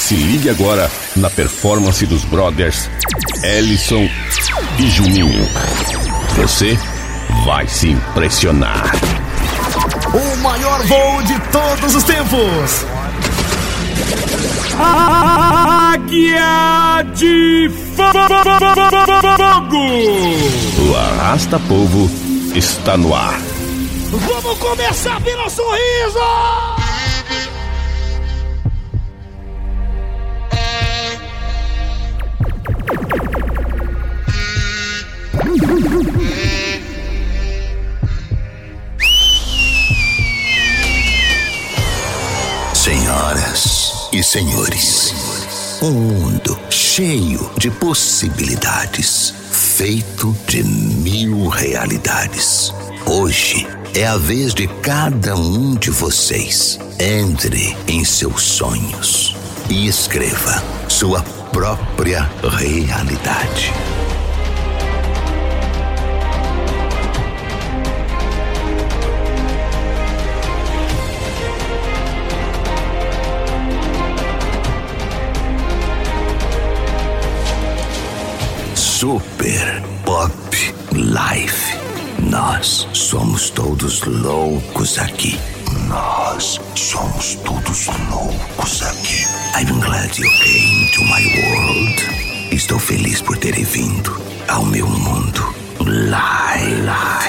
Se ligue agora na performance dos brothers Ellison e Juninho. Você vai se impressionar. O maior voo de todos os tempos. Águia de Fogo. O Arrasta Povo está no ar. Vamos começar pelo sorriso. Senhoras e senhores, um mundo cheio de possibilidades, feito de 1000 realidades. Hoje é a vez de cada um de vocês. Entre em seus sonhos e escreva sua própria realidade. Super Pop Life. Nós somos todos loucos aqui. Nós somos todos loucos aqui. I'm glad you came to my world. Estou feliz por terem vindo ao meu mundo. Live.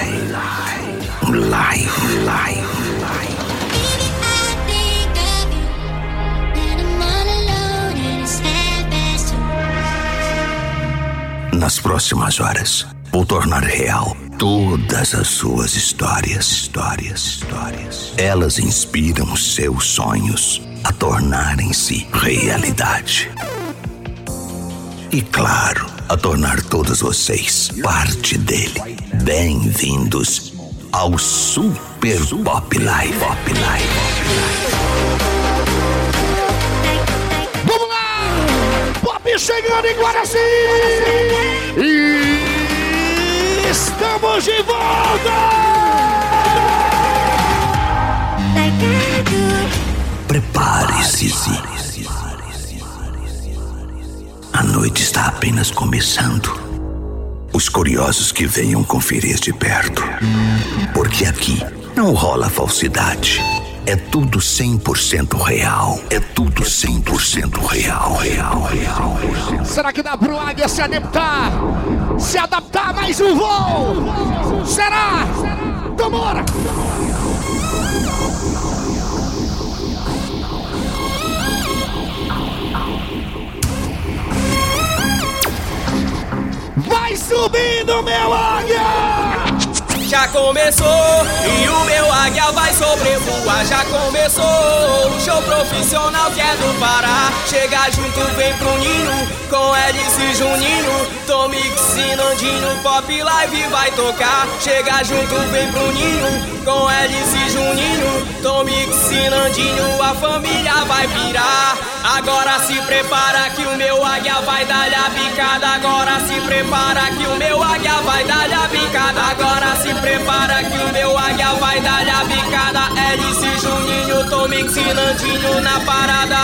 Nas próximas horas, vou tornar real todas as suas histórias. Elas inspiram seus sonhos a tornarem-se realidade. E claro, a tornar todos vocês parte dele. Bem-vindos ao Super Pop Life. Vamos lá! Pop chegando em Guaraci! E estamos de volta! Prepare-se. A noite está apenas começando. Os curiosos que venham conferir de perto. Porque aqui não rola falsidade. É tudo 100% real. É tudo 100% real. Será que dá pro Águia se adaptar? Se adaptar a mais um voo? Será? Então bora! Vai subindo, meu Águia! Já começou e o meu águia vai sobrevoar. Já começou o show profissional que é do Pará. Chega junto, vem pro ninho com Hélice e Juninho. Tomix e Nandinho, Pop Live vai tocar. Chega junto, vem pro ninho com Hélice e Juninho. Tomix e Nandinho, a família vai virar. Agora se prepara que o meu águia vai dar-lhe a picada. Agora se prepara que o meu águia vai dar-lhe a picada. Agora se prepara que o meu águia vai dar-lhe a picada. Hélice, Juninho, Tomix e Nandinho na parada.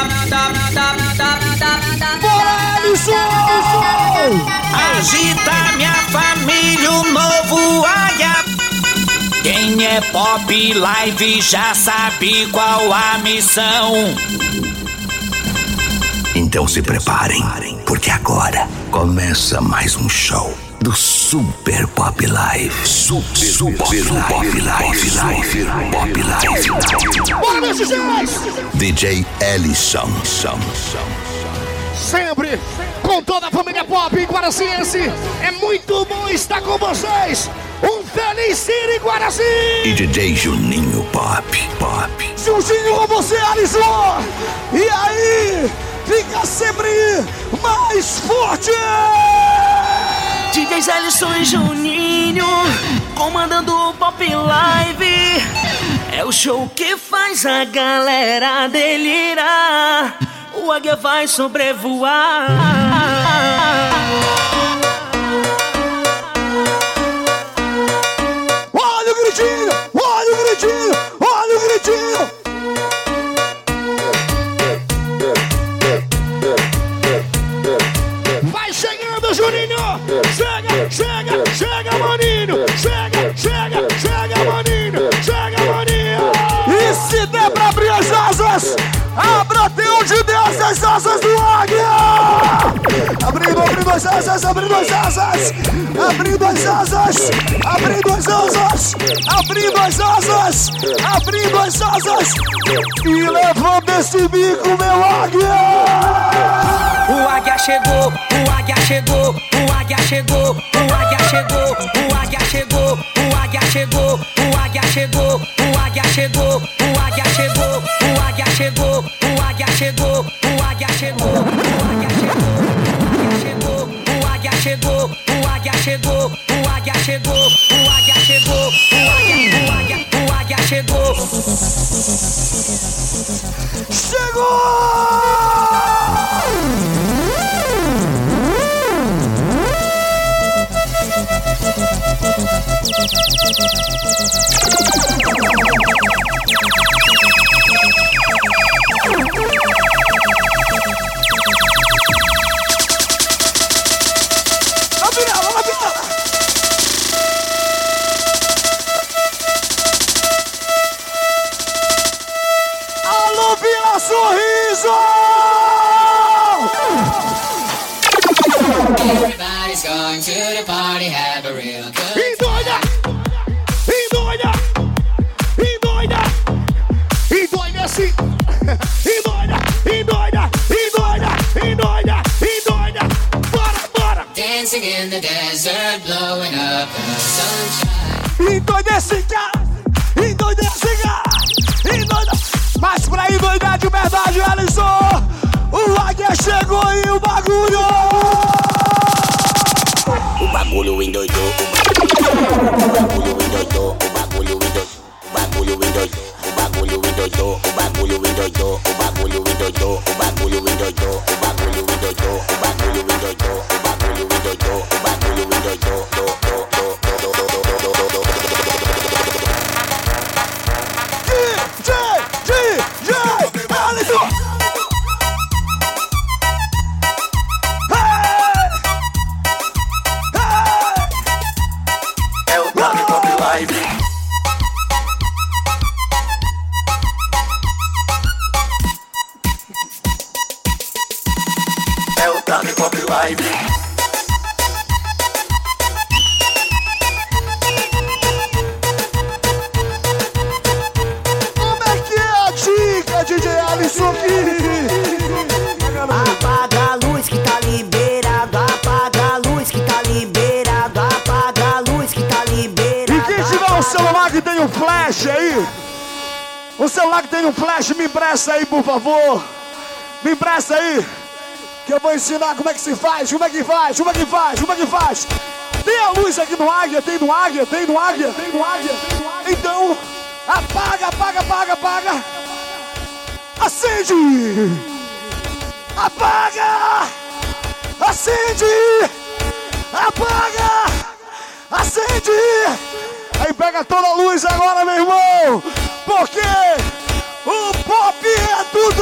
Bora, Ellison! Agita minha família, o novo águia. Quem é Pop Live já sabe qual a missão. Então se preparem, porque agora começa mais um show do Super Pop Live. Super Pop Live. Bora, meus DJs! DJ Ellison. Sempre com toda a família Pop Guaraciense. É muito bom estar com vocês. Um feliz Cine Guaraci! E DJ Juninho Pop. Juntinho com você, Ellison! E aí, fica sempre mais forte! DJs Ellison e Juninho comandando o Pop Live. É o show que faz a galera delirar. O águia vai sobrevoar. Olha o gritinho! Olha o gritinho! Olha o gritinho! Abraão de Deus, as asas do águia. Abrindo as asas, abrindo as asas. Abrindo as asas, abrindo as asas. Abrindo as asas, abrindo as asas. E levando esse bico, meu águia. O águia chegou, o águia chegou, o águia chegou, o águia chegou, o águia chegou, o águia chegou, o águia chegou, o águia chegou, o águia chegou, o águia chegou, o águia chegou, o águia chegou, o águia chegou, o águia chegou, o águia chegou, o águia chegou, o águia chegou, o águia chegou. Chegou! Alô, Vila Sorriso! Everybody's going to the party, have a real good. Endoida! Endoida! Endoida! Endoida assim! Endoida! Endoida! Endoida! Endoida! Endoida! Bora, bora! Dancing in the desert, blowing up the sunshine. Endoida esse cara! Endoida esse cara! Endoida! Mas pra endoidar de verdade, Alisson! O águia chegou e o bagulho! O bagulho endoidou, o bagulho endoidou, o bagulho endoidou, o bagulho endoidou, o bagulho endoidou, o bagulho endoidou, o bagulho endoidou, o bagulho endoidou, o bagulho endoidou, o bagulho endoidou, o bagulho endoidou, o bagulho endoidou. Alisson! Como é que é a dica, DJ Alisson? Apaga a luz que tá liberado, apaga a luz que tá liberado, apaga a luz que tá liberado. E quem tiver um celular que tem um flash aí, um celular que tem um flash, me empresta aí, por favor. Me empresta aí, que eu vou ensinar como é que se faz, como é que faz, como é que faz, como é que faz. Tem a luz aqui no águia, tem no águia, tem no águia, tem no águia, tem no águia. Então, apaga, apaga, apaga, apaga. Acende! Apaga! Acende! Apaga! Acende! Aí pega toda a luz agora, meu irmão! Porque o pop é tudo!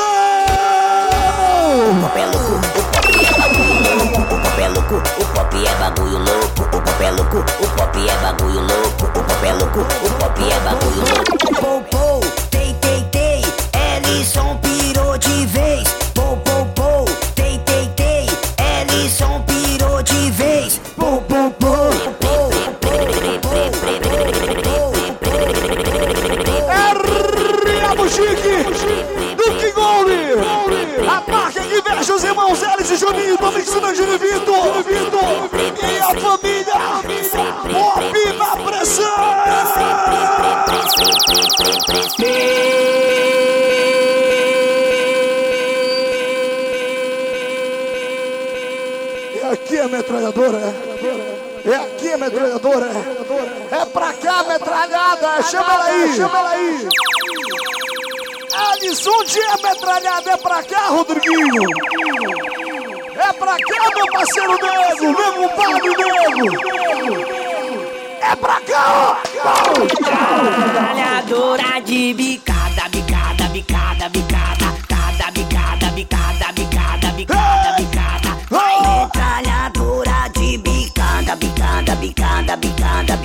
O pop é louco, o pop é bagulho louco, o pop é louco, o pop é bagulho louco, o pop é louco, o pop é bagulho louco, o pop é louco, o pop é bagulho louco. Pou, pou, tei, tei, tei, Ellison pirou de vez. Pou, pou, pou, tei, tei, tei, Ellison pirou de vez. Pou, pou, pou, Riabo Chique do King Gold, a marca que veste os irmãos Elis e Juninho, do Mix do Júnior Vitor, e a família Pop na pressão. É aqui a metralhadora, é aqui a metralhadora, é pra cá a metralhada, chama ela aí, chama ela aí. Alisson de metralhada, é pra cá, Rodriguinho. É pra cá, meu parceiro Nego, meu compadre Nego. É pra cá, metralhadora de bicada, bicada, bicada, bicada, cada bicada, bicada, bicada, bicada, bicada. Metralhadora de bicada, bicada, bicada, bicada,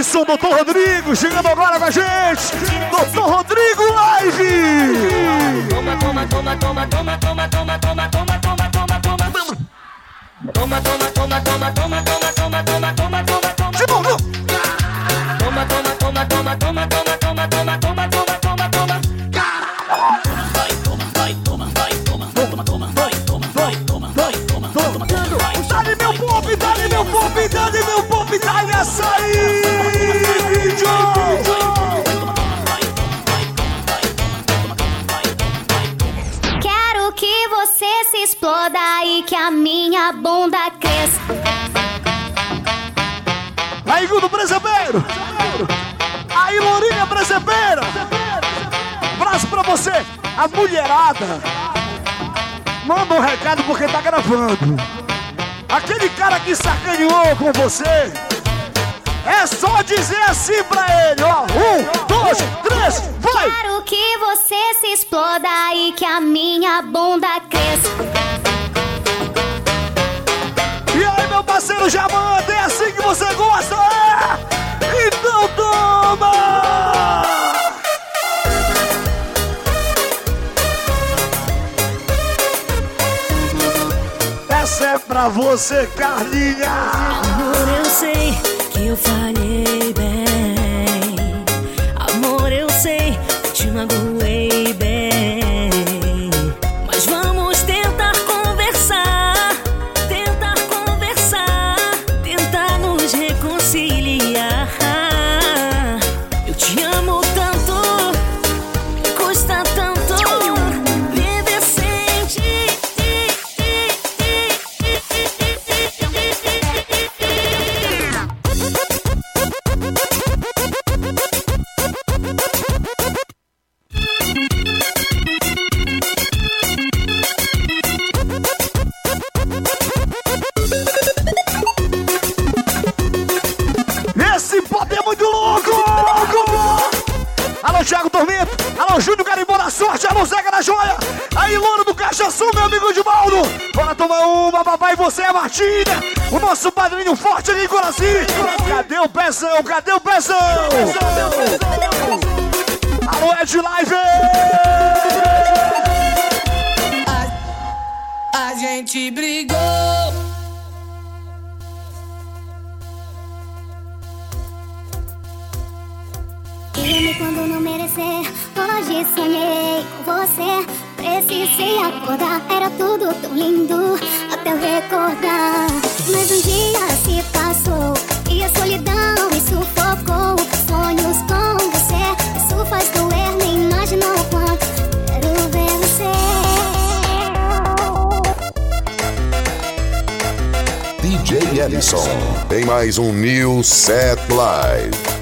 Ellison, Dr. Rodrigo, chegando agora com a gente. Dr. Rodrigo Live. Toma, toma, toma, toma, toma, toma, toma, toma, toma, toma, toma, toma. Toma, toma, toma, toma, toma, toma, toma, toma, toma, toma, toma. De novo. Toma, toma, toma, toma, toma, toma, toma, toma, toma, toma, toma, toma. Vai, toma, vai, toma, vai, toma, toma, toma, vai, toma, vai, toma, vai, toma, toma, toma. Dá-lhe meu pop, dá-lhe meu pop, dá-lhe meu pop, dá-lhe açaí. Quero que você se exploda e que a minha bunda cresça. Aí, Gudo Brezebeiro. Aí, Lourinha Brezebeira. Abraço pra você, a mulherada. Manda um recado porque tá gravando. Aquele cara que sacaneou com você, é só dizer assim pra ele, ó. 1, 2, 3, vai! Quero que você se exploda e que a minha bunda cresça. E aí, meu parceiro Jamanta, é assim que você gosta? É? Então toma! Essa é pra você, Carlinha! Amor, eu sei que eu falhei bem. Amor, eu sei que te magoei bem. Mas vamos tentar conversar, tentar nos reconciliar. Eu te amo tanto, custa tanto viver sem ti. Esse pop é muito louco! Alô, Thiago Tormento! Alô, Júnior Carimbó da Sorte! Alô, Zeca da Joia! Aí, Louro do Cachaçu, meu amigo de Baldo! Bora tomar uma, papai, você é Martinha! O nosso padrinho forte ali em Coraci! Cadê o pezão? Cadê o pezão? Alô, Ed Live! A gente brigou. E quando não merecer, hoje sonhei com você. Precisei acordar, era tudo tão lindo até eu recordar. Mas um dia se passou e a solidão me sufocou. Sonhos com você, isso faz doer, nem imaginou o quanto quero ver você. DJ Ellison tem mais um New Set Live.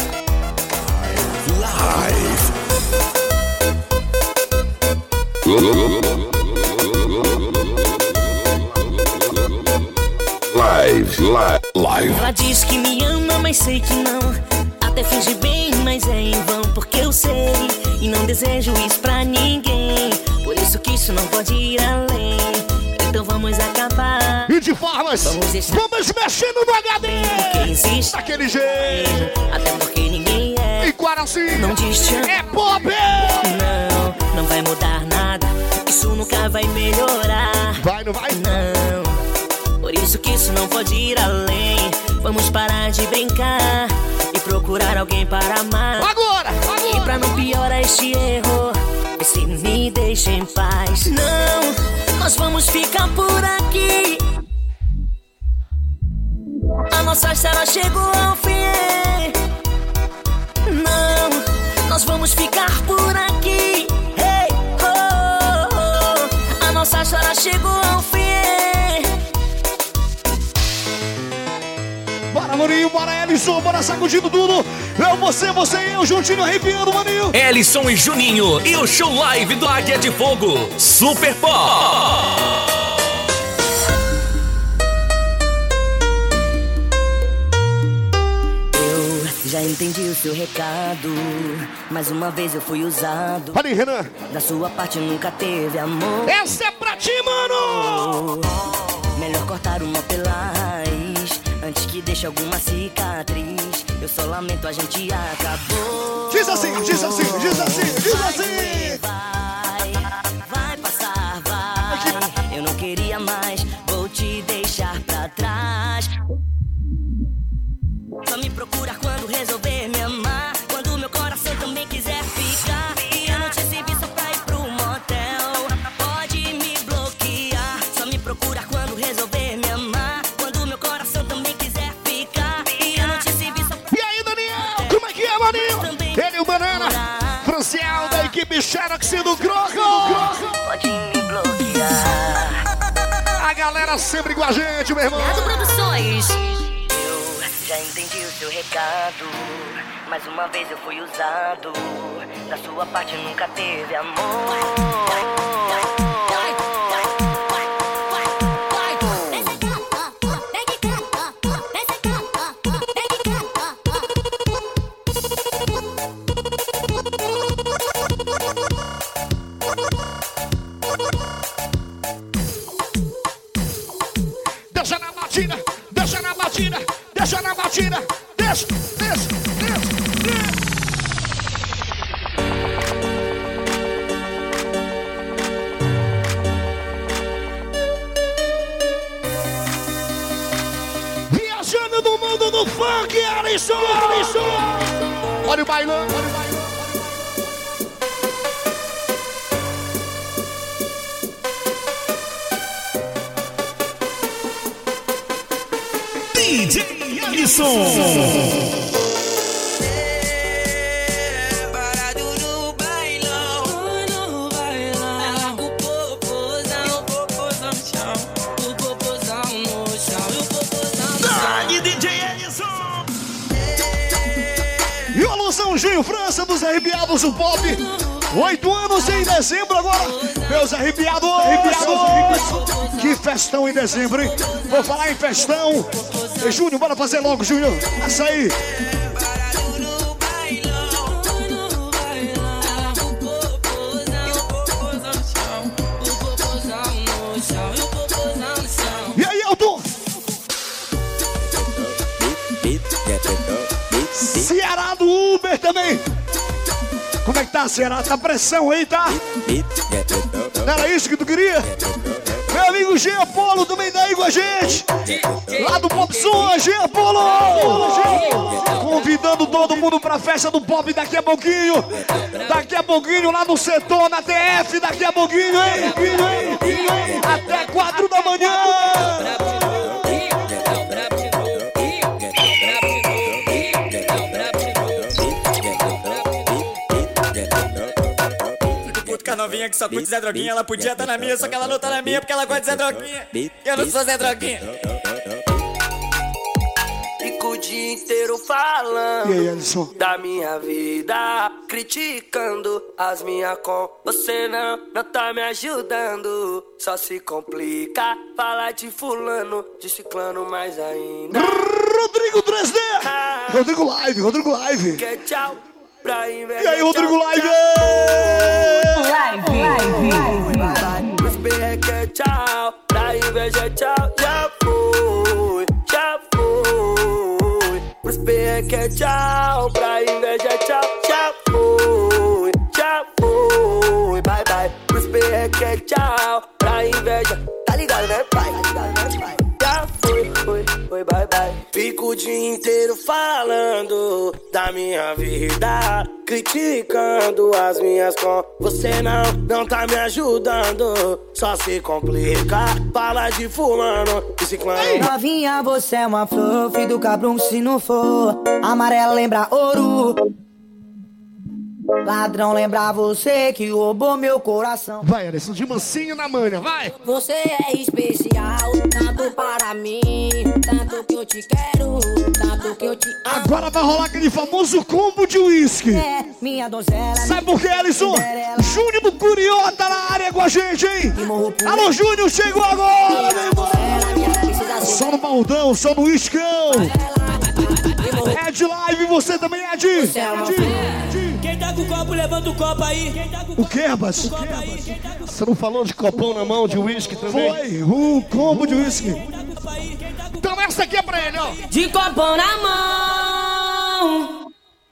Live. Ela diz que me ama, mas sei que não. Até finge bem, mas é em vão. Porque eu sei e não desejo isso pra ninguém. Por isso que isso não pode ir além. Então vamos acabar. E de formas, vamos mexendo no HD. Porque existe daquele jeito. Até porque ninguém é. E Guaraci não diz é pop. Não vai mudar nada. Isso nunca vai melhorar. Vai, não vai? Não. Por isso que isso não pode ir além. Vamos parar de brincar e procurar alguém para amar. Agora! E pra não piorar este erro, vê se me deixa em paz. Não, nós vamos ficar por aqui. A nossa história chegou ao fim. Não, nós vamos ficar por aqui. Hey, oh, oh. A nossa história chegou ao fim. Bora, Maninho, bora, Ellison, bora sacudindo tudo. Eu, você e eu, juntinho, arrepiando, Maninho. Ellison e Juninho e o show live do Águia de Fogo, Super Pop. Já entendi o seu recado. Mais uma vez eu fui usado. Olha aí, Renan. Da sua parte nunca teve amor. Essa é pra ti, mano. Melhor cortar uma pela raiz antes que deixe alguma cicatriz. Eu só lamento, a gente acabou. Diz assim, diz assim, diz assim, diz assim. Vai passar, vai. Eu não queria mais, vou te deixar pra trás. Só me procura quando resolver me amar, quando meu coração também quiser ficar. E eu não te servi só pra ir pro motel, pode me bloquear. Só me procura quando resolver me amar, quando meu coração também quiser ficar. E eu não te servi só pra... E aí, Daniel, como é que é, maninho? Ele e o Banana, Franciel da equipe Xerox do Croco. Pode me bloquear. A galera sempre com a gente, meu irmão. Obrigado, Produções. Já entendi o seu recado. Mais uma vez eu fui usado. Da sua parte nunca teve amor. Deixa na batida, deixa na batida. Deixa na batida, deixa, deixa, deixa. Viajando no mundo do funk, Alisson, Alisson. Olha o bailão, olha o bailão. DJ Alisson. Parado no bailão, ela com o popozão, popozão no chão, o popozão no chão, e o popozão no chão. DJ Alisson. E o alusãozinho França dos arrepiados do pop. 8 anos em dezembro agora. Meus arrepiados, arrepiados. Que festão em dezembro, hein? Vou falar em festão. E Júnior, bora fazer logo, Júnior. Essa aí. E aí, Elton? Ceará do Uber também. Como é que tá, Ceará? Tá pressão aí, tá? Não era isso que tu queria? Meu amigo Jean Polo também tá aí com a gente. Lá do Pop Som, Jean Polo. Convidando todo mundo pra festa do Pop daqui a pouquinho. Daqui a pouquinho lá no setor, na TF, daqui a pouquinho, hein? Até 4 da manhã. Com a novinha que só curte Zé Droguinha, ela podia estar na minha, só que ela não tá na minha porque ela gosta de Zé Droguinha. Eu não sou Zé Droguinha. Fico o dia inteiro falando E aí, Alisson? da minha vida, criticando as minhas com. Você não tá me ajudando, só se complica. Falar de fulano, de ciclano mais ainda. Rodrigo 3D. Rodrigo Live. Que tchau. E aí, Rodrigo Live! Os perreque é tchau, pra inveja tchau, já foi. Os perreque é tchau, pra inveja tchau, já foi. Bye bye. Os perreque é tchau, pra inveja, tá ligado, né, pai? Já foi, bye bye. Fico o dia inteiro falando da minha vida, criticando as minhas com. Você não tá me ajudando, só se complica. Fala de fulano e ciclano. Novinha, você é uma flor, filho do cabrão se não for. Amarela lembra ouro. Ladrão lembra você que roubou meu coração. Vai, Alisson, de mansinho na manha, vai! Você é especial, tanto para mim, tanto que eu te quero, tanto que eu te amo. Agora vai rolar aquele famoso combo de uísque. É, minha donzela. Sabe por quê, Alisson? Júnior do Curió tá na área com a gente, hein? Alô, Júnior, chegou agora, meu irmão! Só no baldão, só no uiscão. Ed Live, você também, Ed! Quem tá com o copo, levanta o copo aí. O que, rapaz? Você não falou de copão na mão, de uísque também? Foi, um combo de uísque. Então essa aqui é pra ele, ó. De copão na mão, mão.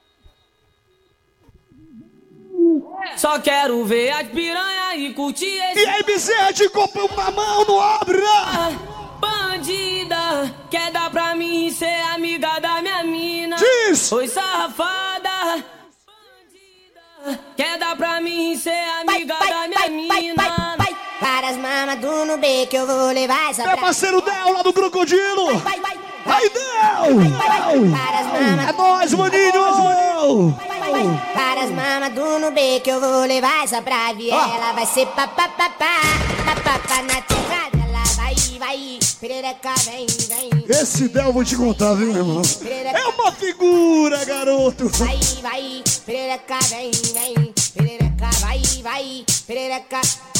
Só quero ver as piranha e curtir esse... E aí, Bezerra, de copo na mão, não abre, né? Bandida, quer dar pra mim ser amiga da minha mina? Diz! Oi, safada. Bandida, quer dar pra mim ser amiga da minha mina? Para as mamas do Nubê que eu vou levar essa Meu parceiro Del, lá do Crocodilo. Aí, Del! É nóis, maninho! Para as mamas do Nubê que eu vou levar essa pra viela. Vai ser papapá na terra dela. Vai, perereca, vem. Esse Del eu vou te contar, viu, meu irmão? É uma figura, garoto. Vai, perereca, vem. Perereca, vai, perereca.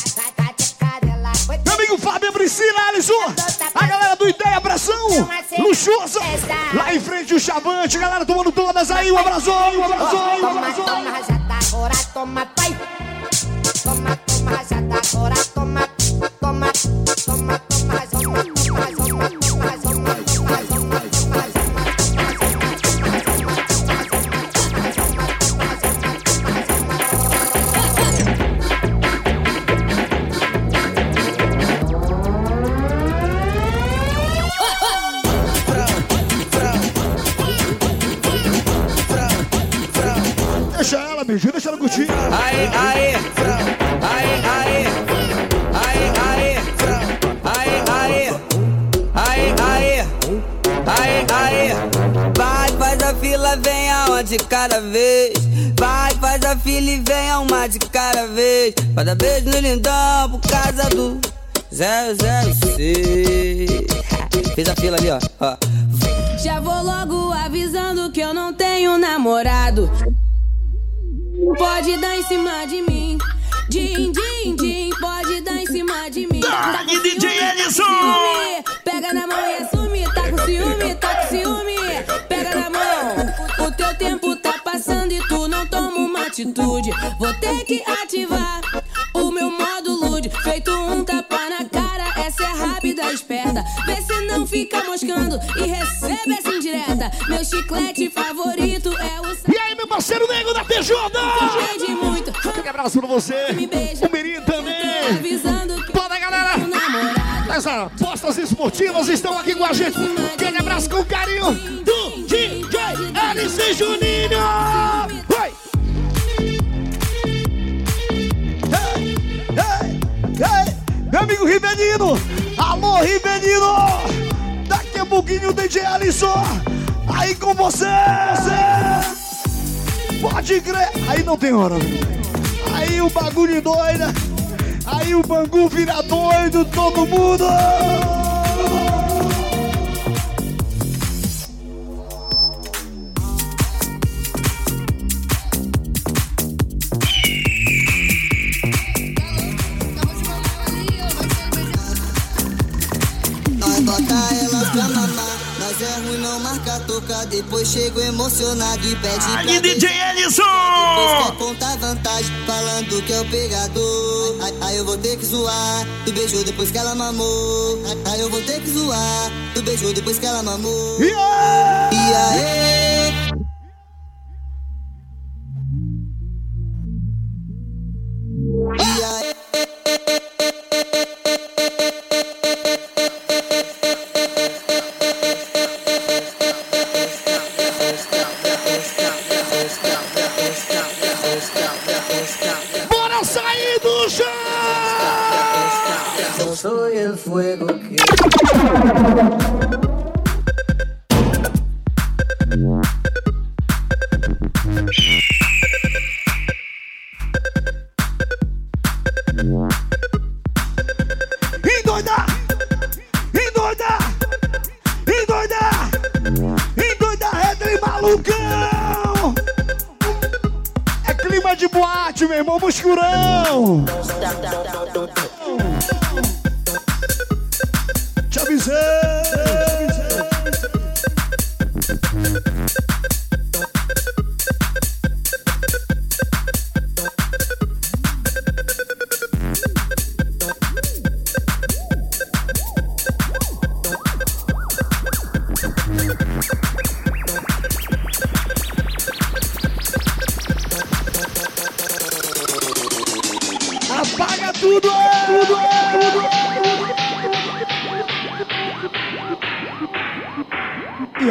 Meu amigo Fábio, Priscila, Alisson, a galera do Ideia Pressão, luxuosa, lá em frente o Chavante, galera tomando todas aí, um abraço. Toma, rajada, agora toma, pai. Toma, rajada, agora toma, Deixa ela, beijo, deixa ela curtir. Aê. Vai, faz a fila, venha uma de cada vez. Vai, faz a fila e venha uma de cada vez. Vai dar beijo no lindão por causa do 006. Fez a fila ali, ó. Já vou logo avisando que eu não tenho namorado. Pode dar em cima de mim. Din, pode dar em cima de mim. Tá com DJ Ellison! Pega na mão e assume. Tá com ciúme. Pega na mão. O teu tempo tá passando e tu não toma uma atitude. Vou ter que ativar o meu modo lude. Feito um tapa na cara, essa é rápida, esperta. Vê se não fica moscando e recebe essa indireta. Meu chiclete favorito é o... E aí, meu parceiro nego da PJ! Um abraço pra você, o Mirim também. Toda a galera das apostas esportivas estão aqui com a gente. Aquele abraço com carinho do DJ LC Juninho. Vai! Ei, meu amigo Rivelino. Alô, Rivelino. Daqui a pouquinho o DJ Alisson aí com você. Pode crer. Aí não tem hora. Aí o bagulho doida. Aí o Bangu vira doido, todo mundo. Nós bota ela pra mamar. Nós é ruim, não marca tocar. Depois chego emocionado e pede pra aí, DJ Ellison! Depois quer contar vantagem, falando que é o pegador. Aí eu vou ter que zoar. Tu beijou depois que ela mamou. Aí eu vou ter que zoar. Tu beijou depois que ela mamou. E aí? Bora sair do chão! Yo soy el fuego que... Redley malucão! É clima de boate, meu irmão, muscurão! Te avisei!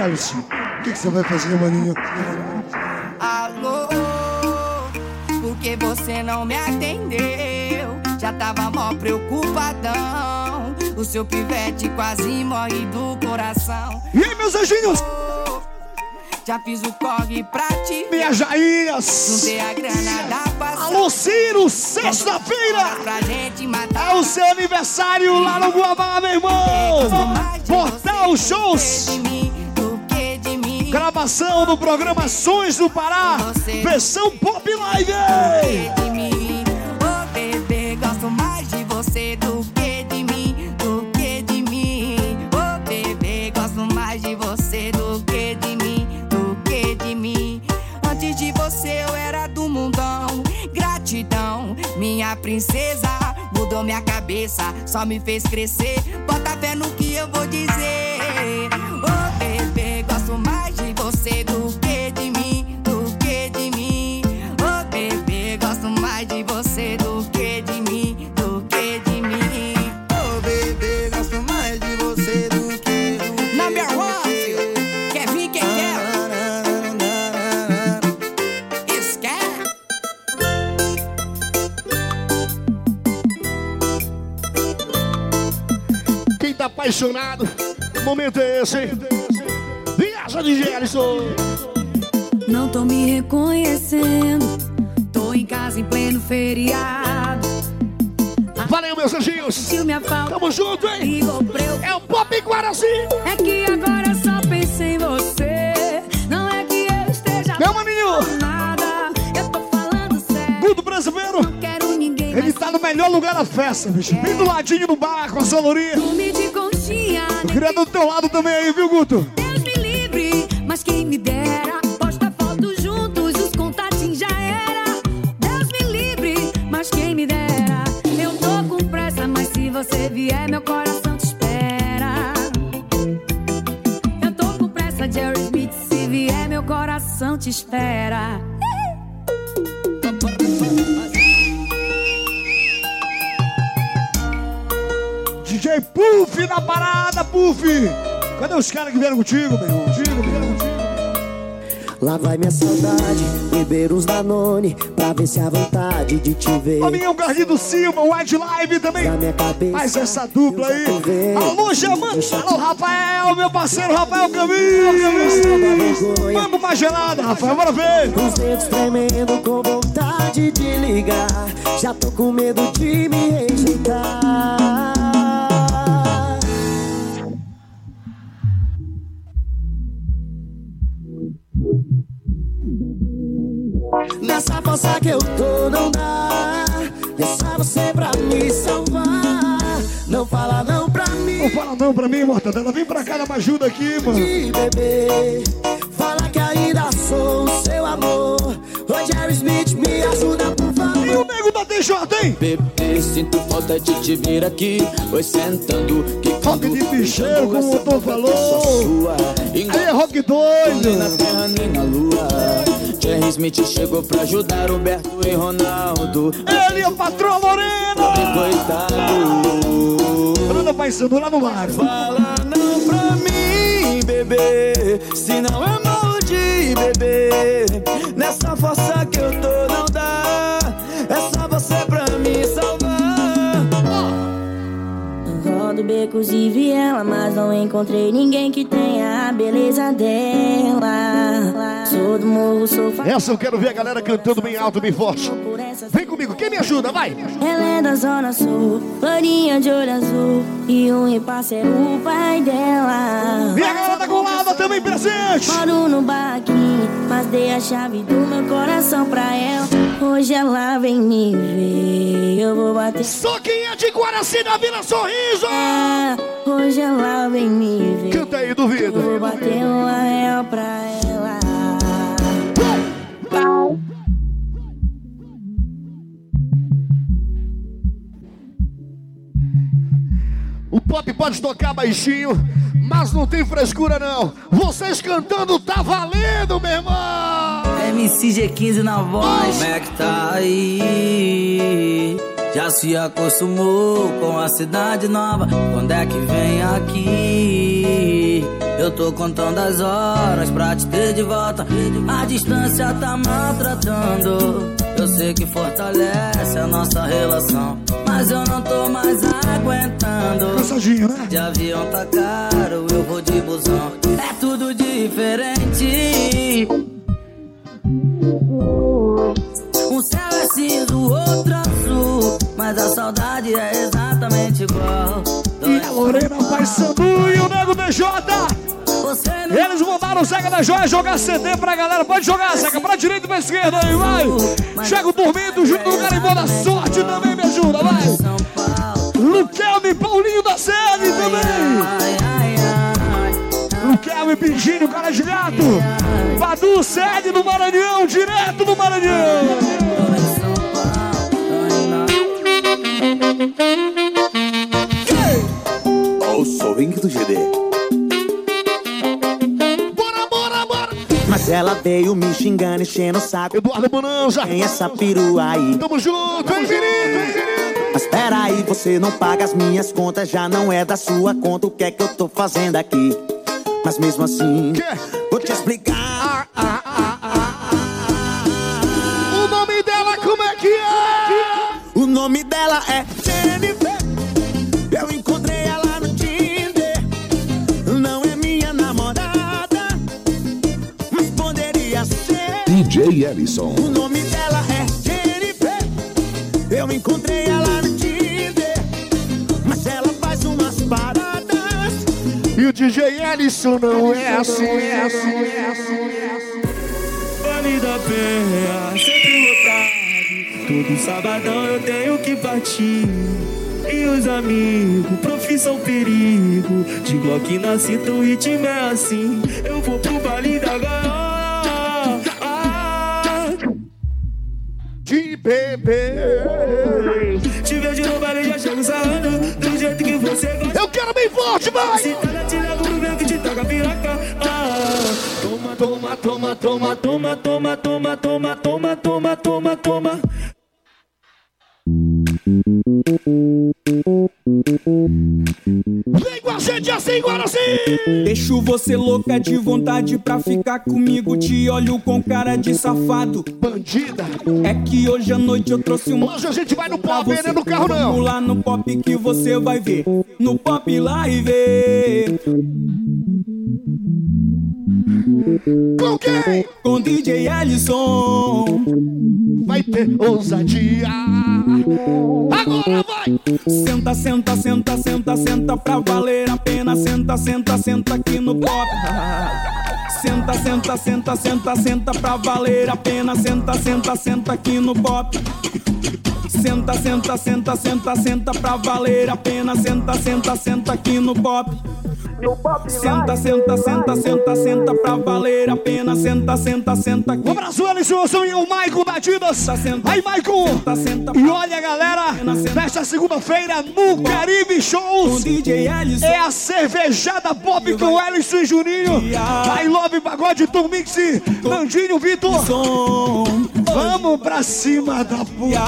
Alisson? O que você vai fazer, maninho? Alô, por que você não me atendeu? Já tava mó preocupadão. O seu pivete quase morre do coração. E aí, meus anjinhos? Já fiz o corre pra te ver. Minhas jainhas. Não tem a grana da passagem. Alô, Ciro, sexta-feira é o seu aniversário lá no Guabá, meu irmão. Portal Shows. Gravação do programa Sons do Pará, versão Pop Live. Ô bebê, gosto mais de você do que de mim, do que de mim. Ô bebê, gosto mais de você do que de mim, do que de mim. Antes de você eu era do mundão. Gratidão, minha princesa, mudou minha cabeça, só me fez crescer. Bota fé no que eu vou dizer. Ô bebê, gosto mais de você do que de mim, do que de mim. Ô bebê, gosto mais de você do que de mim, do que de mim. Ô bebê, gosto mais de você do que de mim. Number one, quer vir quem quer. Esquece. Quem tá apaixonado, o momento é esse, hein? Viaja de Alisson. Não tô me reconhecendo. Tô em casa em pleno feriado. Valeu, meus anjinhos. Tamo junto, hein? É o Pop Guaraci. É que agora eu só pensei em você. Não é que eu esteja meu maninho. Nada. Eu tô falando sério. Guto brasileiro. Não quero ninguém. Ele tá no melhor lugar da festa, bicho. Bem do ladinho do bar, com a sua lourinha. De conchinha. Eu queria do teu lado também aí, viu, Guto? Deus me livre, mas quem me dera. Posta foto juntos, os contatinhos já era. Deus me livre, mas quem me dera. Eu tô com pressa, mas se você vier, meu coração te espera. Eu tô com pressa, Jerry Smith, se vier, meu coração te espera. DJ Puff na parada, Puff! Cadê os caras que vieram contigo, meu irmão? Lá vai minha saudade, beber uns Danone, pra ver se a vontade de te ver. Maninho Garrido Silva, White Live também. Faz essa dupla aí. Alô, Jamanta. Alô, Rafael, meu parceiro Rafael Caminho. Vamos mais gelada, Rafael, bora ver. Os dedos tremendo com vontade de ligar. Já tô com medo de me rejeitar. Nessa força que eu tô não dá. É só você pra me salvar. Não fala não pra mim. Não fala não pra mim, Mortadela. Vem pra cá, dá uma ajuda aqui, mano. De bebê, fala que ainda sou o seu amor. Ô Jerry Smith, me ajuda por favor. E o nego da DJ, hein? Bebê, sinto falta de te ver aqui. Oi, sentando. Rock de bicheiro, como o doutor falou. Aí é rock doido. Nem na terra, nem na lua. Jerry Smith chegou pra ajudar Roberto e Ronaldo. Ele é o patrão Moreno. Coitado. Bruna Paissandu lá no mar. Fala não pra mim, bebê. Se não é mal de bebê. Nessa força que eu tô não dá. É só você pra me salvar. Rodo becos e viela, mas não encontrei ninguém que tenha a beleza dela. Sou do morro, sou essa eu quero ver a galera cantando bem alto, bem forte. Vem comigo, quem me ajuda, vai. Ela é da Zona Sul, loirinha de olho azul, e um repasse é o pai dela. E a galera da colada também presente. Moro no barraquinho, mas dei a chave do meu coração pra ela. Hoje ela vem me ver, eu vou bater. Só quem é de Guaraci da Vila Sorriso. Hoje ela vem me ver. Canta aí, duvido. Eu vou bater um anel pra ela. O pop pode tocar baixinho, mas não tem frescura não. Vocês cantando tá valendo, meu irmão. MC G15 na voz. Como é que tá aí? Já se acostumou com a cidade nova. Quando é que vem aqui? Eu tô contando as horas pra te ter de volta. A distância tá maltratando. Eu sei que fortalece a nossa relação, mas eu não tô mais aguentando. Cansadinho, né? De avião tá caro, eu vou de busão. É tudo diferente. Um céu é cinza, o outro azul, mas a saudade é exatamente igual. E a Lorena Paissandu e o Nego DJ. Eles mandaram o Zeca da Joia jogar CD pra galera. Pode jogar, Zeca, pra direita e pra esquerda aí, vai. Chego dormindo junto no Carimbó da Sorte também, me ajuda, vai. Luquelme e Paulinho da Sede também. Luquelme, Pinginho, Cara de Gato. Badu, Sede do Maranhão, direto do Maranhão. O swing do GD. Mas ela veio me xingando, enchendo o saco. Eduardo Bonanza. Tem essa perua aí. Tamo junto, vem, Mas peraí, você não paga as minhas contas. Já não é da sua conta. O que é que eu tô fazendo aqui? Mas mesmo assim, vou te explicar. O nome dela, como é que é? O nome dela é Jennifer. Eu encontrei ela no Tinder. Não é minha namorada, mas poderia ser. DJ Ellison. O nome dela é Jennifer. Eu encontrei ela no Tinder, mas ela faz umas paradas. E o DJ Ellison não é assim, Vale da Penha, sempre lotado. Todo sabadão eu tenho que partir. E os amigos, profissão perigo. De Glock na cinta, o ritmo é assim. Eu vou pro baile da gaiola. De bebê. Te vejo no baile, já chego sarrando do jeito que você gosta. Eu quero bem forte, vai! Se tá te levo pro vento, te toca a piroca. Toma, toma, toma, toma, toma, toma, toma, toma, toma, toma, toma. Vem com a gente assim, agora sim! Deixo você louca de vontade pra ficar comigo. Te olho com cara de safado. Bandida! É que hoje à noite eu trouxe uma. Hoje a gente vai no pop, não é no carro não. Vamos lá no pop que você vai ver. No pop live. Com quem? Com DJ Ellison. Vai ter ousadia. Agora vai! Senta, senta, senta, senta, senta pra valer a pena. Senta, senta, senta aqui no pop. Senta, senta, senta, senta, senta pra valer a pena. Senta, senta, senta aqui no pop. Senta, senta, senta, senta, senta pra valer a pena. Senta, senta, senta aqui no pop. Senta, senta, senta, senta, senta pra valer a pena. Senta, senta, senta aqui. Um abraço, Alisson, e o Maicon da Adidas. Aí, Maicon. E olha, galera, nesta segunda-feira no Caribe Shows é a cervejada pop com Ellison e Juninho. I Love Pagode, Tom Mix, Nandinho, Vitor. Vamos pra cima da puta.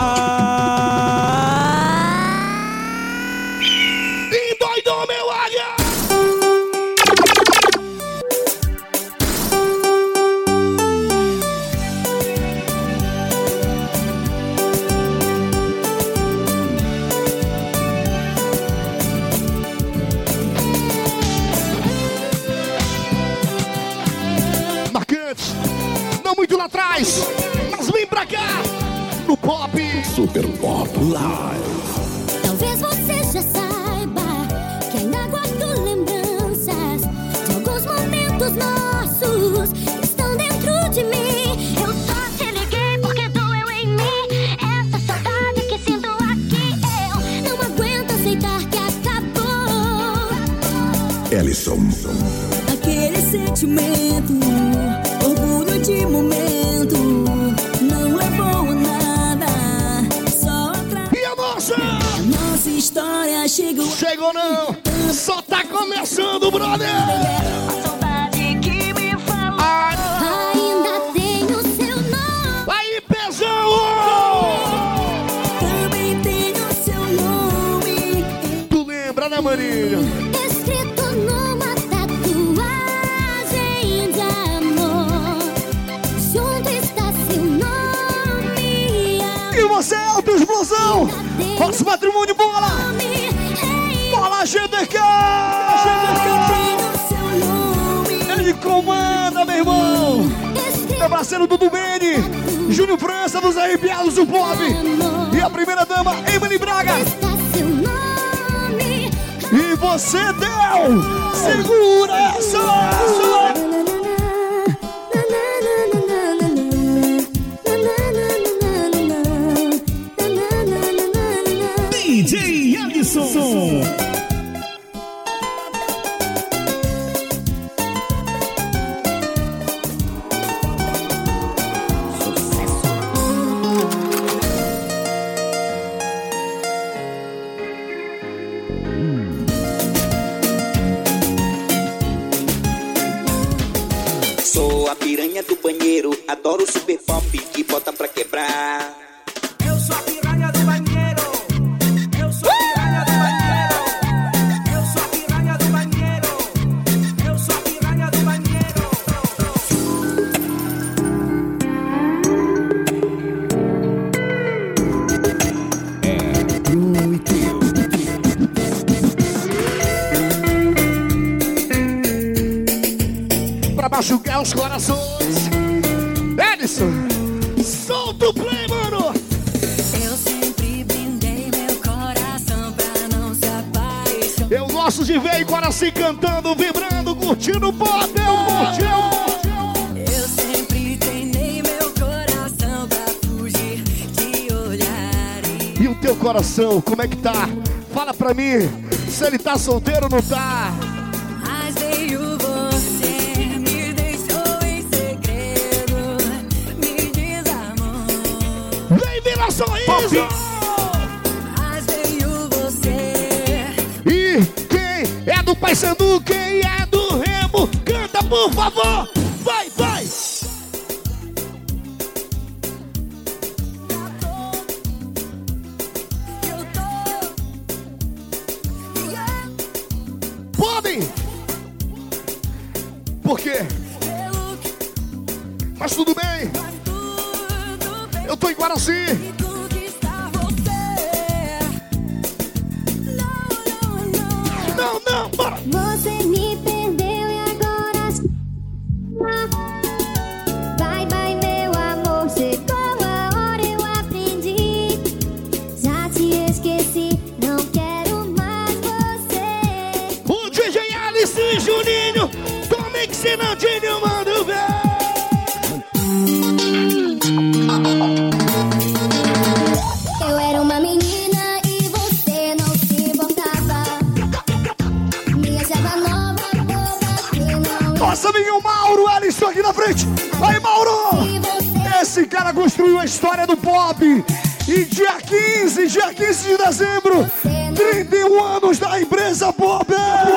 E doido, meu águia! Não muito lá atrás, mas vem pra cá no Pop Super Pop Live. Talvez você já saiba que ainda guardo lembranças de alguns momentos nossos que estão dentro de mim. Eu só te liguei porque doeu em mim essa saudade que sinto aqui. Eu não aguento aceitar que acabou. Ellison. Aquele sentimento, orgulho de momento, não levou a nada, só pra... E a nossa? A nossa história chegou... Chegou não, só tá começando, brother! A saudade que me falou, ainda tenho seu nome. Aí, pesão! também tenho segura, né, maninho? Escrito numa tatuagem de amor, junto está seu nome. E você, Alto Explosão, nosso patrimônio, bola! Bola GDK! Ele comanda, meu irmão! Meu parceiro Dudu Beni, Júnior França dos Arrepiados do Pop. E a primeira dama, Emily Braga. E você, Del, segura essa! DJ Alisson. Sou a piranha do banheiro, adoro super pop que bota pra quebrar. Eu sou a piranha do banheiro. Eu sou a piranha do banheiro. Eu sou a piranha do banheiro. Eu sou a piranha do banheiro. Pra machucar os corações. Edson, solta o play, mano. Eu sempre brindei meu coração pra não se apaixonar. Eu gosto de ver em Guaraci cantando, vibrando, curtindo o pop. Eu sempre treinei meu coração pra fugir de olhares. E o teu coração, como é que tá? Fala pra mim, se ele tá solteiro ou não tá? Mas veio você, me deixou em segredo, me desarmou. Vem, Vila Sorriso! Mas veio você. E quem é do Paysandu, quem é do Remo, canta por favor! Vai, vai! Podem! Por quê? Mas tudo bem! Eu tô em Guaraci! Não, bora! Você me perdeu e agora vai, meu amor, chegou a hora, eu aprendi. Já te esqueci, não quero mais você. O DJ Alice e Juninho, tomem que se não tinha, eu mando ver. Eu era uma menina e você não se importava. Me achava nova, boba, que não. Nossa, amigo Mauro, Alisson aqui na frente. Aí, Mauro! Esse cara construiu a história do pop. E dia 15 de dezembro, 31 anos da empresa Pop.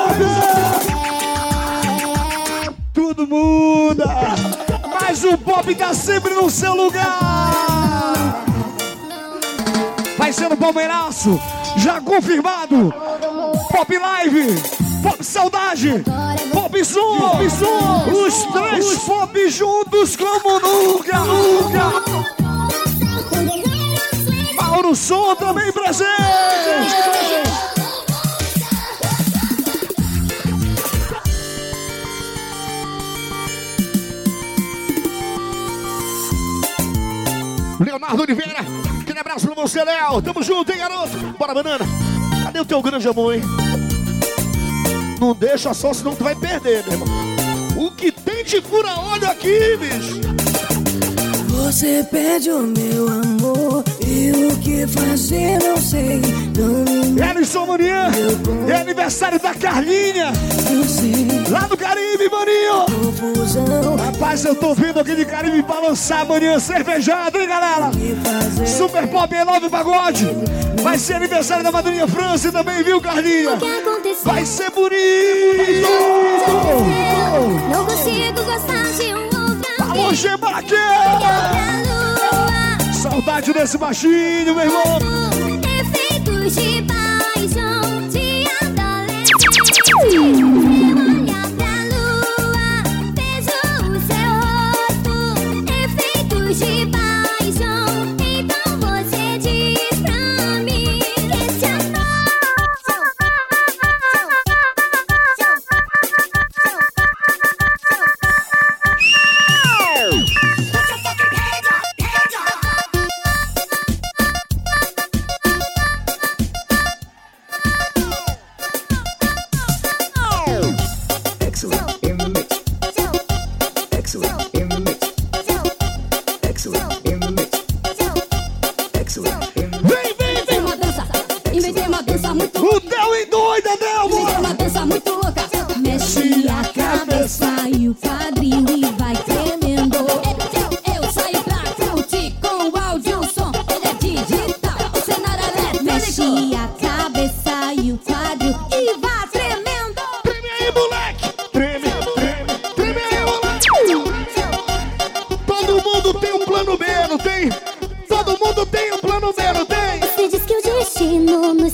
Tudo muda, mas o pop tá sempre no seu lugar. Vai ser no Palmeiraço, já confirmado. Pop Live, Pop Saudade, Pop Som, os três pop juntos como nunca. Mauro Som também presente. Leonardo Oliveira, aquele abraço pra você, Léo. Tamo junto, hein, garoto? Bora, banana. Cadê o teu grande amor, hein? Não deixa só, senão tu vai perder, meu irmão. O que tem de fura-olho aqui, bicho? Você pede o meu amor e o que fazer não sei. Ellison Maninha, é aniversário da Carlinha, lá do Caribe, Maninho. Rapaz, eu tô vindo aqui de Caribe balançar, Maninho, cervejado, hein, galera? Super Pop é 9 pagode. Vai ser aniversário da madrinha França também, viu, Carlinha? Vai ser bonito. Não consigo gostar de um outro. Alô, Gebaque! Saudade desse baixinho, meu irmão. Efeitos de paixão, de andar.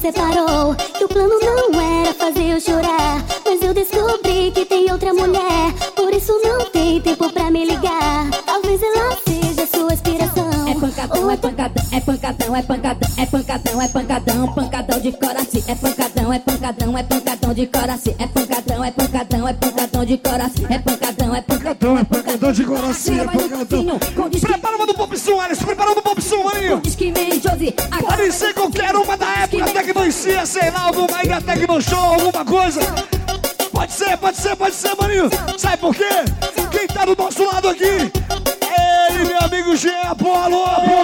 separou. Que o plano não era fazer eu chorar, mas eu descobri que tem outra mulher. Por isso não tem tempo pra me ligar. Talvez ela seja sua inspiração. É pancadão, é pancadão, é pancadão, é pancadão, é pancadão, é pancadão, pancadão de coração. É pancadão, é pancadão, é pancadão de coração. É pancadão, é pancadão, é pancadão de coração. É pancadão, é pancadão, é pancadão de coração. É pancadão. Prepara uma do Pop Som, Alice. Prepara uma do Pop Som, maninho. Pode ser qualquer uma da época Tecnocia, sei lá, alguma aí da Tecno Show, alguma coisa. Pode ser, maninho. Sabe por quê? Quem tá do nosso lado aqui? Ele, meu amigo Jean Apolo.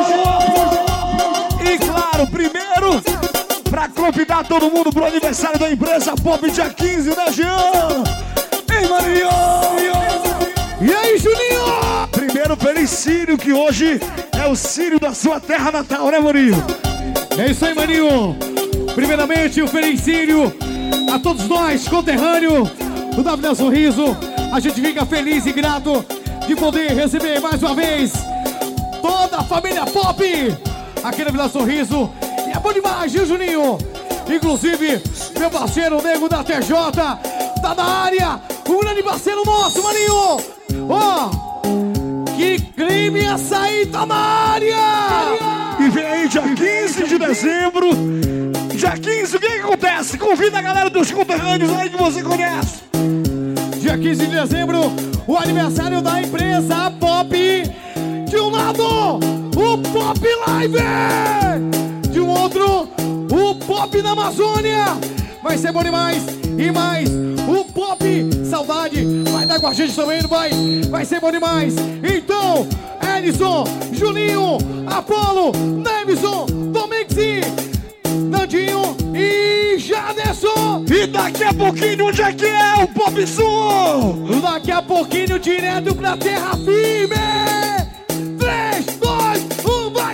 E claro, primeiro, pra convidar todo mundo pro aniversário da empresa Pop dia 15, né, Jean? Ei, maninho! E aí, Juninho? Primeiro, feliz Sírio, que hoje é o Sírio da sua terra natal, né, maninho? É isso aí, maninho. Primeiramente, o feliz Sírio a todos nós, conterrâneo do Davi Sorriso. A gente fica feliz e grato de poder receber mais uma vez toda a família Pop aqui na Vila Sorriso. E é bom demais, viu, Juninho? Inclusive, meu parceiro Nego da TJ tá na área. Um grande parceiro nosso, maninho. Ó, que crime essa aí, tá na área. E vem aí dia 15 de dezembro. Dia 15, o que acontece? Convida a galera dos conterrâneos aí que você conhece. Dia 15 de dezembro, o aniversário da empresa Pop. De um lado, o Pop Live. De um outro, o Pop na Amazônia. Vai ser bom demais. E mais, o Pop Saudade vai estar com a gente também, não vai? Vai ser bom demais. Então, Edson, Juninho, Apolo, Nevison, Domexi, Nandinho e Jaderson. E daqui a pouquinho, onde é que é o Pop Som? Daqui a pouquinho, direto pra terra firme. 3, 2, 1, vai!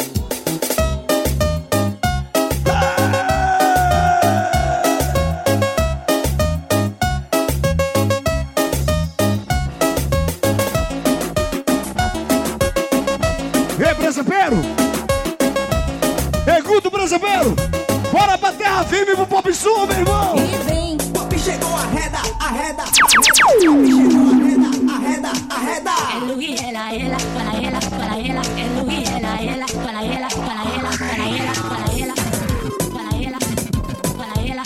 Ei, Brazapeiro! Ei, Guto Brazapeiro! Bora pra terra firme pro Pop Som, meu irmão! E vem, Pop chegou, arreda, arreda. Pop chegou, arreda, arreda. É Luí, ela, para ela, para ela. É Luí, ela, para ela, para ela, para ela, para ela, para ela, para ela,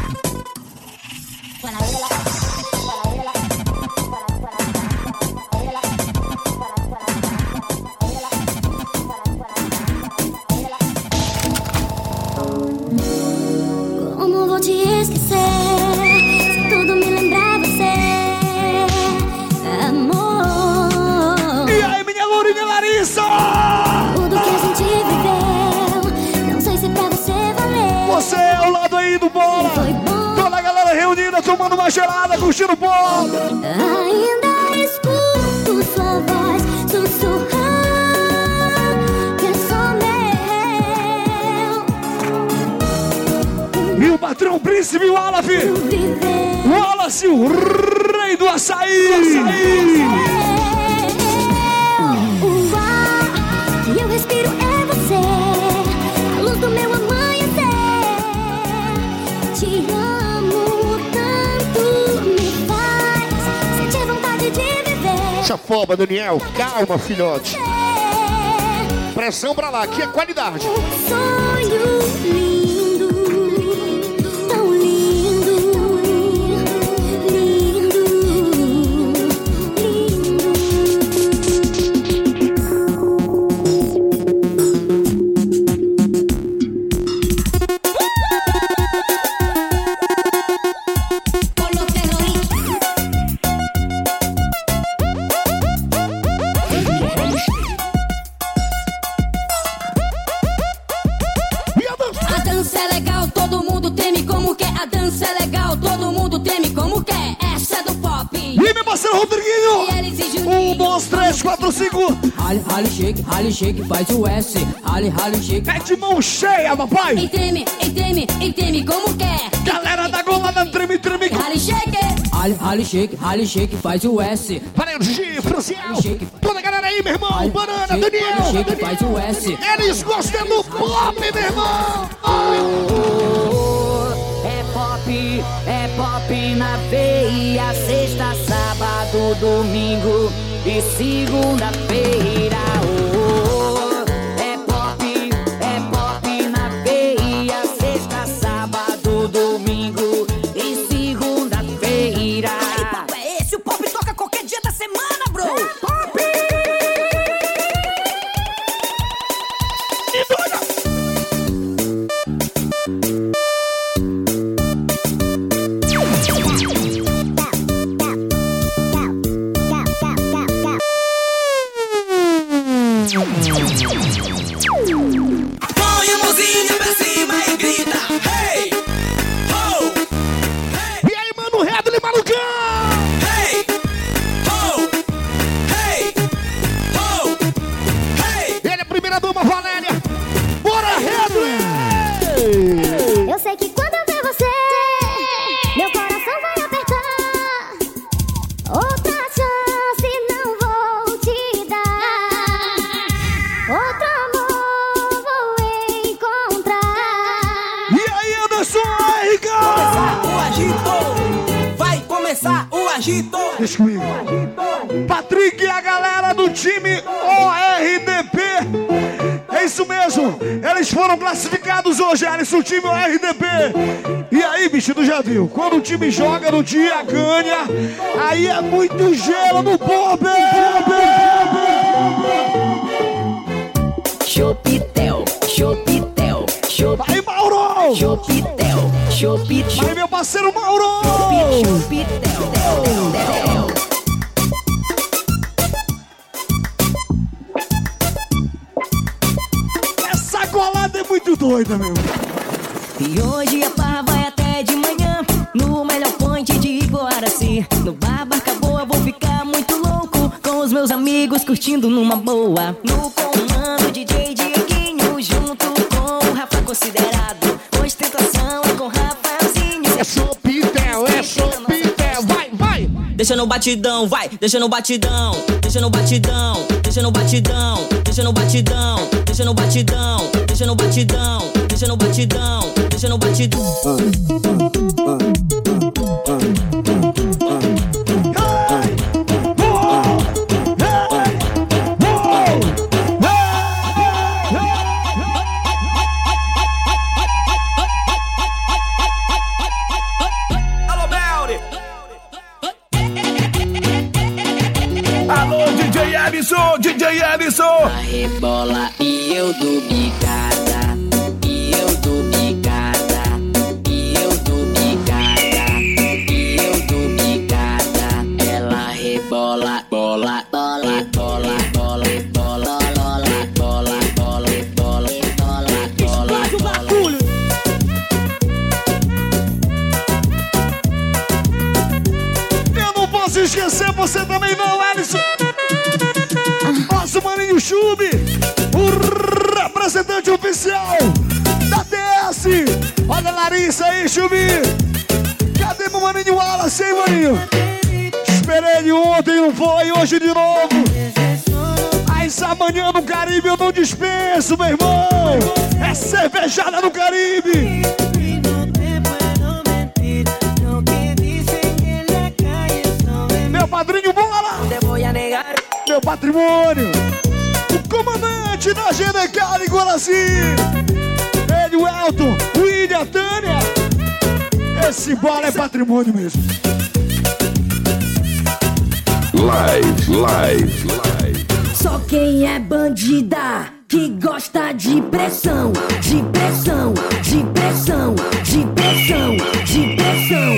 para ela. Como vou te esquecer se tudo me lembrar você, amor? E aí, minha lourinha Larissa? Tudo que a gente viveu, não sei se pra você valeu. Você é ao lado aí do Bola. Toda a galera reunida, tomando uma gelada, curtindo Bola. Ainda escuto sua voz sussurrar que é só meu. E o patrão príncipe Wallace. Wallace, o rei do açaí. O ar que eu respiro é você, a luz do meu amanhecer. Te amo tanto, me faz sentir vontade de viver. Chafoba, Daniel, calma, filhote. Pressão pra lá, aqui é qualidade. Sonho lindo, tão lindo, lindo, A dança é legal, todo mundo teme como quer. A dança é legal, todo mundo teme como quer. Essa é do Pop. E meu parceiro Rodriguinho. 1, 2, 3, 4, 5. Rally shake, faz o S. Rally shake. É de mão cheia, papai. E treme como quer. Galera da golada, treme. Rally shake. Rally shake, faz o S. Valeu, Gigi, Franciel. Toda a galera aí, meu irmão. Banana, Daniel. Rally shake, faz o S. Eles gostam do Pop, meu irmão. pop na veia. Sexta, sábado, domingo e segunda-feira. É pop na veia. Sexta, sábado, domingo e segunda-feira. Que papo é esse? O pop toca qualquer dia da semana, bro. Pop! Põe a mãozinha pra cima e grita, hey, ho, hey. E aí, mano, Redley, malucão! Hey, ho, hey, ho, hey. Ele é a primeira dama, Valéria! Bora, Redley! Eu sei que quando eu ver você, meu coração vai apertar. Outra chance não vou te dar. Outro amor vou encontrar. E aí, Anderson, Ricardo? O agito, vai começar o agito. Deixa comigo. Patrick e a galera do time ORDP. É isso mesmo. Eles foram classificados hoje, Alisson, o time ORDP. E aí, bicho, tu já viu? Quando o time joga no dia, ganha. Aí é muito gelo no pop. Chopitel, chopitel, Vai, Mauro! chopitel, chopitel. Vai, meu parceiro Mauro! Chopitel. Essa colada é muito doida, meu. E hoje a farra vai até de manhã, no melhor point de Iguaraci. No bar Barca Boa vou ficar muito louco, com os meus amigos curtindo numa boa. No comando DJ Dieguinho, junto com o Rafa Considerado. Ostentação é com Rafazinho. É chopitel, vai, vai! Deixa no batidão, vai, deixa no batidão, deixa no batidão, deixa no batidão, deixa no batidão, deixa no batidão, deixa no batidão, deixa no batidão, deixa no batidão. Alô, Belly! Alô, DJ Ellison, DJ Ellison! Rebola e eu dou bicada, e eu dou bicada, e eu dou bicada, e eu dou bicada. Ela rebola, bola, bola, bola, bola, bola, bola, bola, bola, bola, bola, bola, bola. Eu não posso esquecer você também não, Alisson. Nosso maninho Chube, o representante oficial da TS. Olha a Larissa aí, Chube. Cadê meu maninho Wallace, hein, maninho? Esperei ele ontem, não foi, hoje de novo. Mas amanhã no Caribe eu não dispenso, meu irmão. É cervejada no Caribe. Meu padrinho Bola, meu patrimônio, o comandante da GDK de Guaraci, ele, o Elton, o William, a Tânia. Esse Bola é patrimônio mesmo. Live. Só quem é bandida que gosta de pressão, de pressão, de pressão, de pressão, de pressão.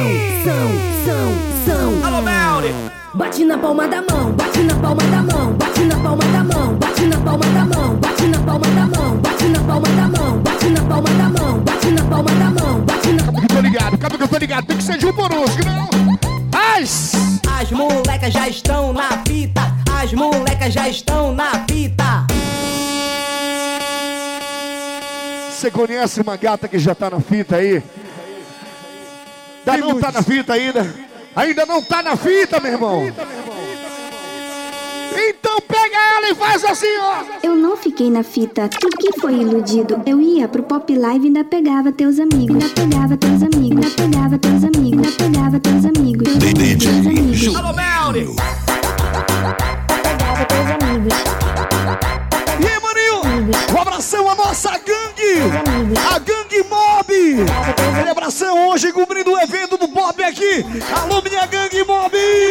São. Alô, Belly! Bate na palma da mão, bate na palma da mão, bate na palma da mão, bate na palma da mão, bate na palma da mão, bate na palma da mão, bate na palma da mão, bate na palma da mão, bate na. Calma que eu tô ligado, tem que ser de um por um, não? As molecas já estão na fita, as molecas já estão na fita. Você conhece uma gata que já tá na fita aí? Ainda não tá na fita ainda? Ainda não tá na fita, meu irmão? Então pega ela e faz assim, ó. Eu não fiquei na fita, tu que foi iludido. Eu ia pro Pop Live e ainda pegava teus amigos. Ainda pegava teus amigos, ainda pegava teus amigos, ainda pegava teus amigos. Alô, Melly! Pegava teus amigos. E aí, maninho? Um abração à nossa gangue! A Gangue Mob! Um abração hoje cobrindo o evento do Bob aqui! Alô, minha Gangue Mob!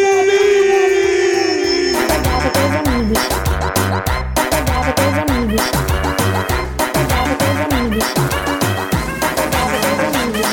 Pegava teus amigos. Pegava teus amigos. Pegava teus amigos. Pegava teus amigos.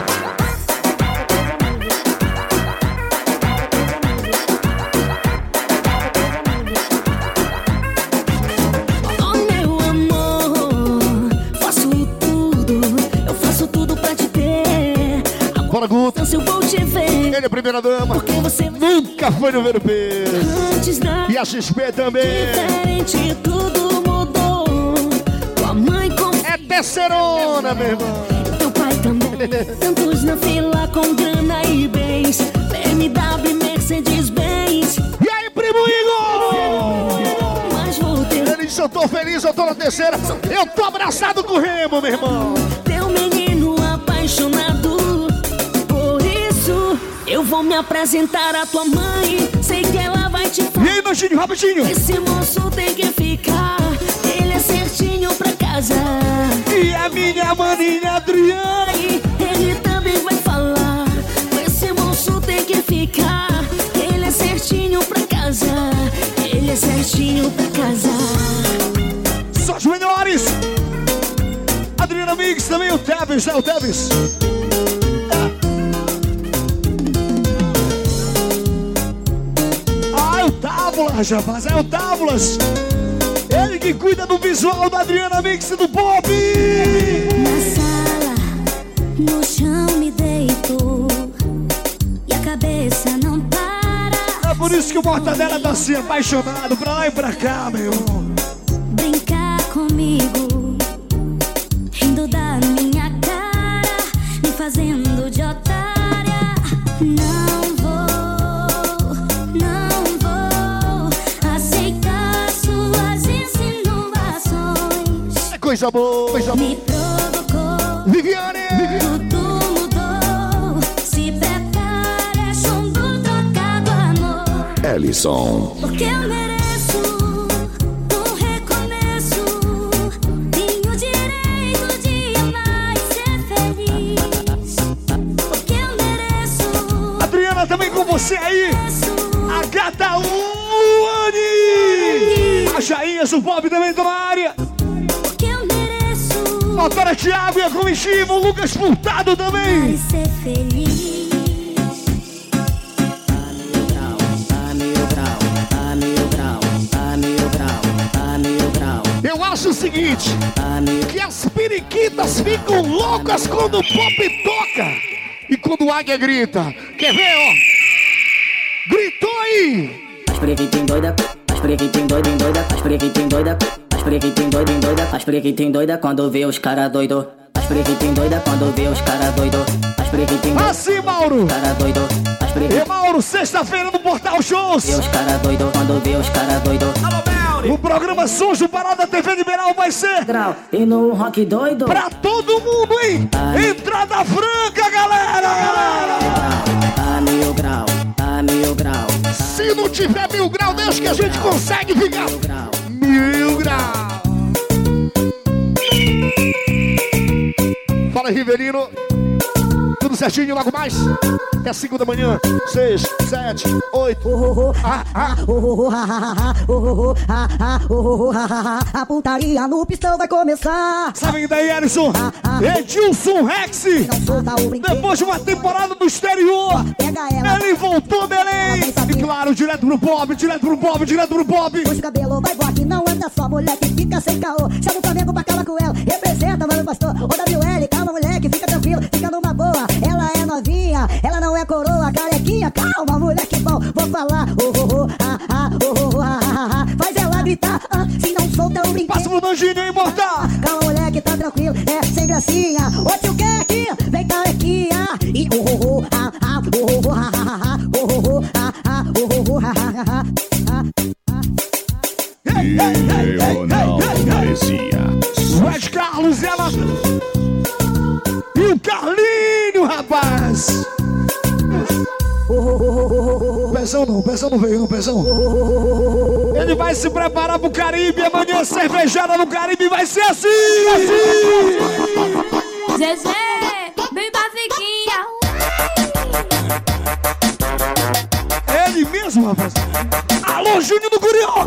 Oh, meu amor, faço tudo, eu faço tudo pra te ter. Bora, Guto. Eu vou te ver. Ele é a primeira dama. Porque você nunca foi no ver peso. Antes da E a XP também. diferente, tudo mudou. Tua mãe com é terceirona, meu irmão. Teu pai também. Tantos na fila com grana e bens. BMW, Mercedes-Benz. E aí, primo Igor? Mas vou ter. Ele disse, eu tô feliz, eu tô na terceira. Eu tô abraçado com o Remo, meu irmão. Teu menino apaixonado. Por isso, eu vou me apresentar à tua mãe. Sei que ela vai te falar. E aí, Nojinho, rapidinho. Esse moço tem que ficar. Ele é certinho pra casa. E a minha maninha Adriana. Ele também vai falar. Esse moço tem que ficar. Ele é certinho pra casa. Ele é certinho pra casa. Só os melhores. Adriana Mix, também o Tevis, né? O Tevis. Ah, é o Tábulas, rapaz, é o Tábulas. Ele que cuida do visual da Adriana Mix e do Pop. Na sala, no chão me deito e a cabeça não para. É por isso que o Mortadela tá assim, apaixonado pra lá e pra cá, meu irmão. Brincar comigo, rindo da minha cara, me fazendo de otária. Não vou aceitar suas insinuações. É coisa boa, coisa boa. Me provocou, Viviane! tudo mudou. Se prepare, é chumbo trocado, amor. Ellison. Porque eu mereço um recomeço. Tenho direito de amar e ser feliz. Porque eu mereço. Adriana, também com você aí. A gata Luane. A Jainhas, o Bob também tá na área. Porque eu mereço. Doutora Thiago e a comitiva, o Lucas Furtado também. Ser feliz. Eu acho o seguinte, que as periquitas ficam loucas quando o pop toca e quando o águia grita. Quer ver, ó? Gritou aí! As preguitem doida, as preguitem doida, as preguitem doida, as preguitem doida, as preguitem doida quando vê os cara doido. As preguitem doida quando vê os cara doido. As preguitem doida. Assim, Mauro! Cara doido. As preguitem. E Mauro, sexta-feira no Portal Shows. Vê os cara doido quando vê os cara doido. O programa Sujo Parada TV Liberal vai ser E no rock doido pra todo mundo, hein? Entrada franca, galera! A mil grau, a mil grau. Se não tiver 1000 graus, deixa que a gente consegue ficar 1000 graus. Fala, Rivelino. Tudo certinho, logo mais. Até 5 da manhã. 6, 7, 8. A putaria no pistão vai começar. Sabe daí, Ellison? Edilson Rex. Depois de uma temporada do exterior, ele voltou a Belém. E claro, direto pro Bob, direto pro Bob, direto pro Bob. Puxa o cabelo, vai voar que não anda só. Mulher que fica sem caô. Chama o Flamengo pra calar com ela. Representa, mano, pastor. Ô, WL, calma, moleque, fica tranquilo, fica numa boa. Ela é novinha, ela não é coroa, carequinha. Calma, moleque bom, vou falar. Faz ela gritar, se não solta o brinquedo. Passa pro Danjinho, hein, mortal. Calma, moleque, tá tranquilo, é sem gracinha. Ô, tio Keck, vem carequinha. E Pezão não veio, não, Pezão. Ele vai se preparar pro Caribe, amanhã cervejada no Caribe vai ser assim! Zezé, bem basiquinha. Ele mesmo, rapaz. Alô, Júnior do Curió!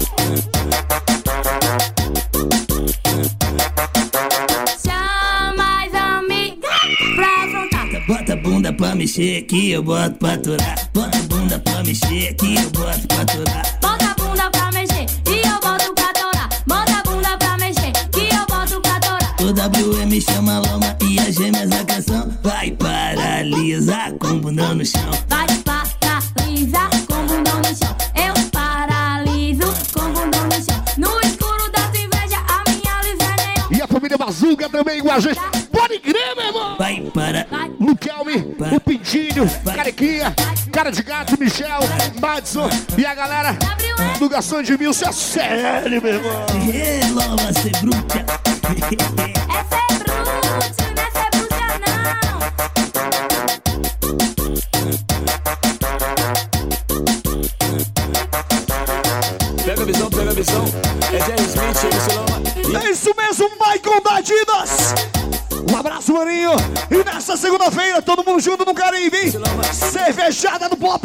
Chama as amigas pra afrontar. Bota a bunda pra mexer que eu boto pra aturar. Bota a bunda pra mexer que eu boto pra aturar. Bota a bunda pra mexer e eu boto pra torar. Bota a bunda pra mexer que eu boto pra torar. O WM chama a loma e as gêmeas da canção. Vai paralisar com o bundão no chão. Vai paralisar com o bundão no chão. Eu paraliso com o bundão no chão. No escuro da tua inveja, a minha luz é neon. E a família Bazuca também igual a gente. Pode crer, meu irmão! Vai para Luquelme, o Pintinho, Carequinha, Cara de Gato, Michel, Madison e a galera do Garçom de Mil, é sério, meu irmão! Loma ser bruta. É ser bruto, não é ser bruxa Pega a visão. É Jerry Smith, MC Loma. É isso mesmo, Michael da Adidas. Um abraço, maninho. E nessa segunda-feira, todo mundo junto no Caribe, hein? Cervejada do Pop.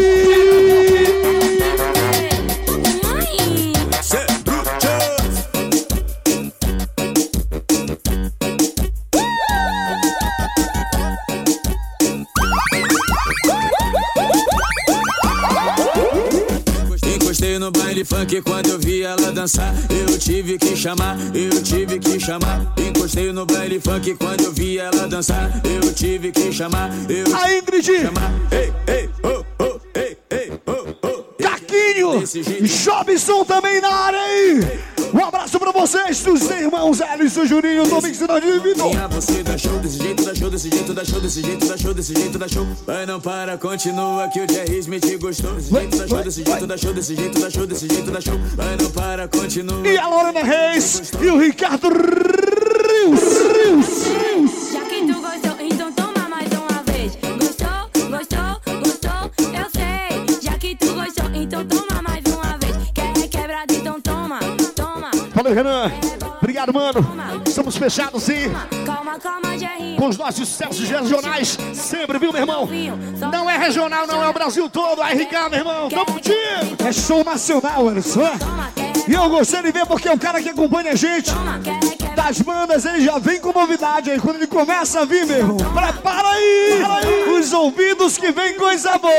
Encostei no baile funk quando eu vi ela dançar. Eu tive que chamar. Encostei no baile funk quando eu vi ela dançar. Eu tive que chamar. A Ingrid. Ei, ei, oh, oh, ei, ei, oh, oh. Caquinho. Jobson também na área aí. Um abraço pra vocês, dos irmãos Elis e Juninho, Domingos e Vitor. Você dá show desse jeito, dá show desse jeito, dá show desse jeito, dá show desse jeito, dá show. Vai, não para, continua que o Jerry Smith gostou. Desse jeito, dá show desse jeito, dá show desse jeito, dá show desse jeito, dá show. Vai, não para, continua. E a Lorena Reis e o Ricardo Rios. Já que tu gostou, então toma mais uma vez. Gostou, eu sei. Já que tu gostou, então toma mais uma vez. Quer quebrado, então toma. Valeu, Renan. Obrigado, mano. Estamos fechados, sim. Calma, Jerry. Com os nossos sucessos regionais. Sempre, viu, meu irmão? Não é regional, não é o Brasil todo. Aí, Ricardo, meu irmão. Tamo contigo. É show nacional, olha só. E eu gostei de ver porque o cara que acompanha a gente das bandas, ele já vem com novidade aí. Quando ele começa a vir, meu irmão, prepara aí os ouvidos que vem coisa boa.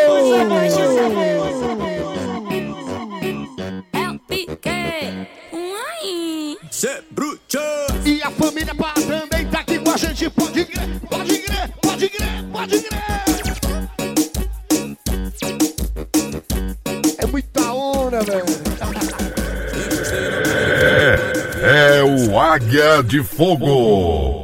Cê bruto. E a família Pá também tá aqui com a gente. Pode crer, pode crer, pode crer, pode crer. É muita onda, velho. É o Águia de Fogo.